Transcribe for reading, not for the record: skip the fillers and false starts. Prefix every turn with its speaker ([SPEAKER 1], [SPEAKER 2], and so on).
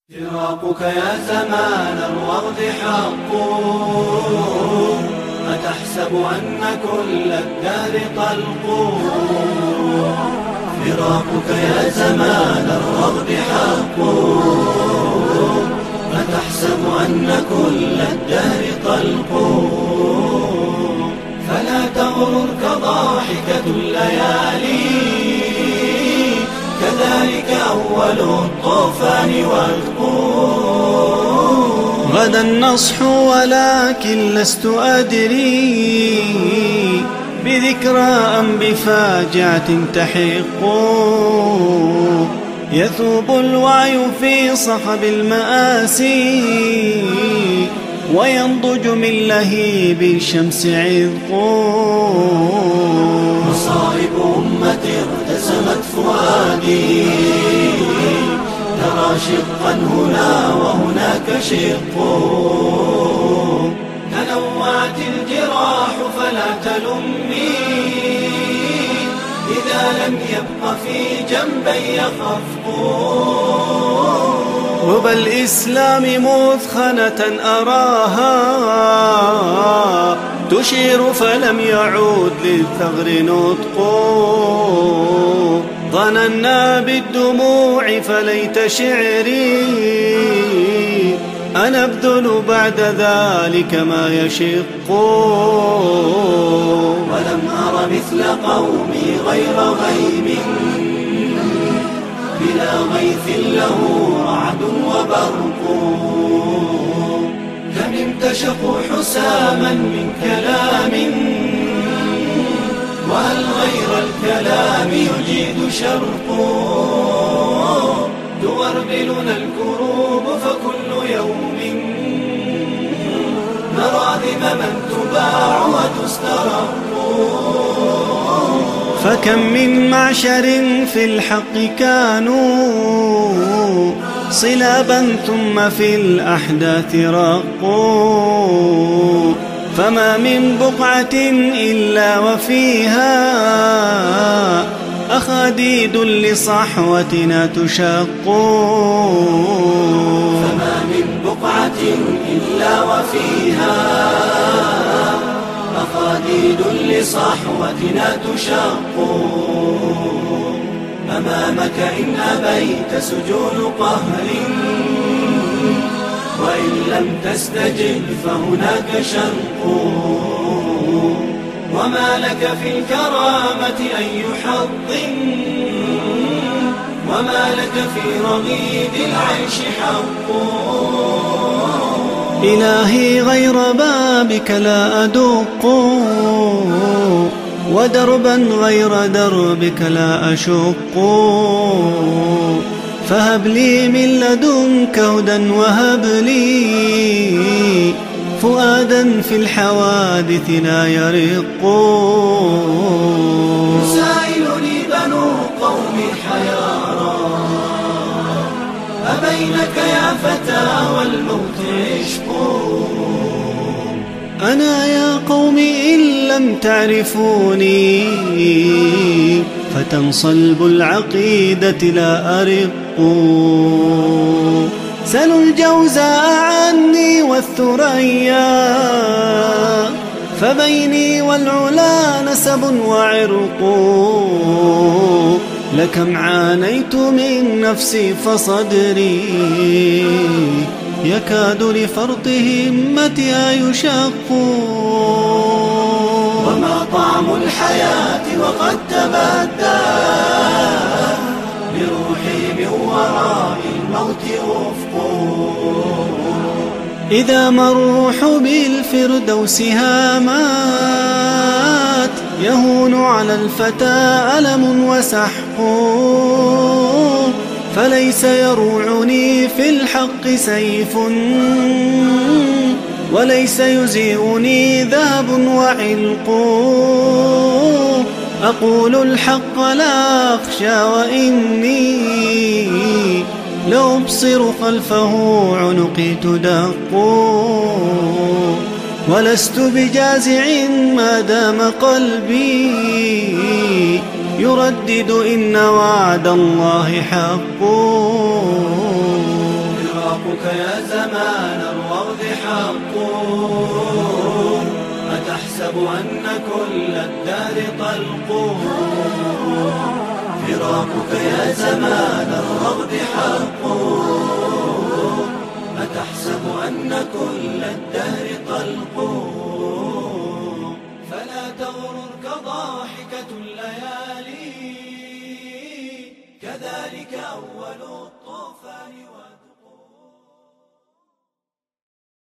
[SPEAKER 1] فراقك يا زمان الوغد حق، أتحسب أن كل الدهر طلق. فراقك يا زمان الوغد حق، أتحسب أن كل الدهر طلق. فلا تغررك ضاحكة الليالي، كذلك أول الطوفان والقوم.
[SPEAKER 2] غدا النصح ولكن لست أدري بذكرى أم بفاجعة تحق. يثوب الوعي في صخب المآسي، وينضج من لهيب الشمس عذق.
[SPEAKER 1] مصائب أمتي ارتسمت فؤادي، ترى شقا هنا وهناك شق. تنوعت الجراح فلا تلمي، إذا لم يبق في جنبي خفق.
[SPEAKER 2] ربى الإسلام مثخنة أراها، تشير فلم يعود للثغر نطق. ظننا بالدموع فليت شعري، أنا أبذل بعد ذلك ما يشق.
[SPEAKER 1] ولم أر مثل قومي غير غيم، بلا غيث له رعد وبرق. كم امتشقوا حساما من كلام، وهل غير الكلام يجيد شرق. تغربلنا الكروب فكل يوم نرى ذمما تباع وتسترق.
[SPEAKER 2] فكم من معشر في الحق كانوا صلابا ثم في الأحداث رقوا. فما من بقعة إلا وفيها أخاديد لصحوتنا تشق.
[SPEAKER 1] فما من بقعة إلا وفيها أخاديد لصحوتنا تشق. أمامك إن أبيت سجون قهر، وإن لم تستجب فهناك شنق. وما لك في الكرامة أي حظ، وما لك في رغيد العيش حق.
[SPEAKER 2] إلهي غير بابك لا أدق، ودربا غير دربك لا أشق. فهب لي من لدنك هدى، وهب لي فؤادا في الحوادث لا يرق.
[SPEAKER 1] يسائلني بنو قومي حيارى، أبينك يا فتى والموت عشق.
[SPEAKER 2] أنا يا قوم إن لم تعرفوني، فتى صلب العقيدة لا أرق. سلوا الجوزاء عني والثريا، فبيني والعلا نسب وعرق. لكم عانيت من نفسي فصدري، يكاد لفرط همتها يشق.
[SPEAKER 1] وما طعم الحياة وقد تبدى، بروحي من وراء الموت أفق.
[SPEAKER 2] إذا ما الروح بالفردوس هامات، يهون على الفتى ألم وسحق. فليس يروعني في الحق سيف، وليس يزيئني ذهب وعلق. أقول الحق لا أخشى، وإني لأبصر خلفه عنقي تدق. ولست بجازع ما دام قلبي يردد إن وعد الله حق.
[SPEAKER 1] فراقك يا زمان الرغد حق. أتحسب أن كل الدهر طلق؟ فراقك يا زمان الرغد حق. أتحسب أن كل الدهر طلق؟ فلا تغررك ضاحكة الليالي، كذلك أول الطوفان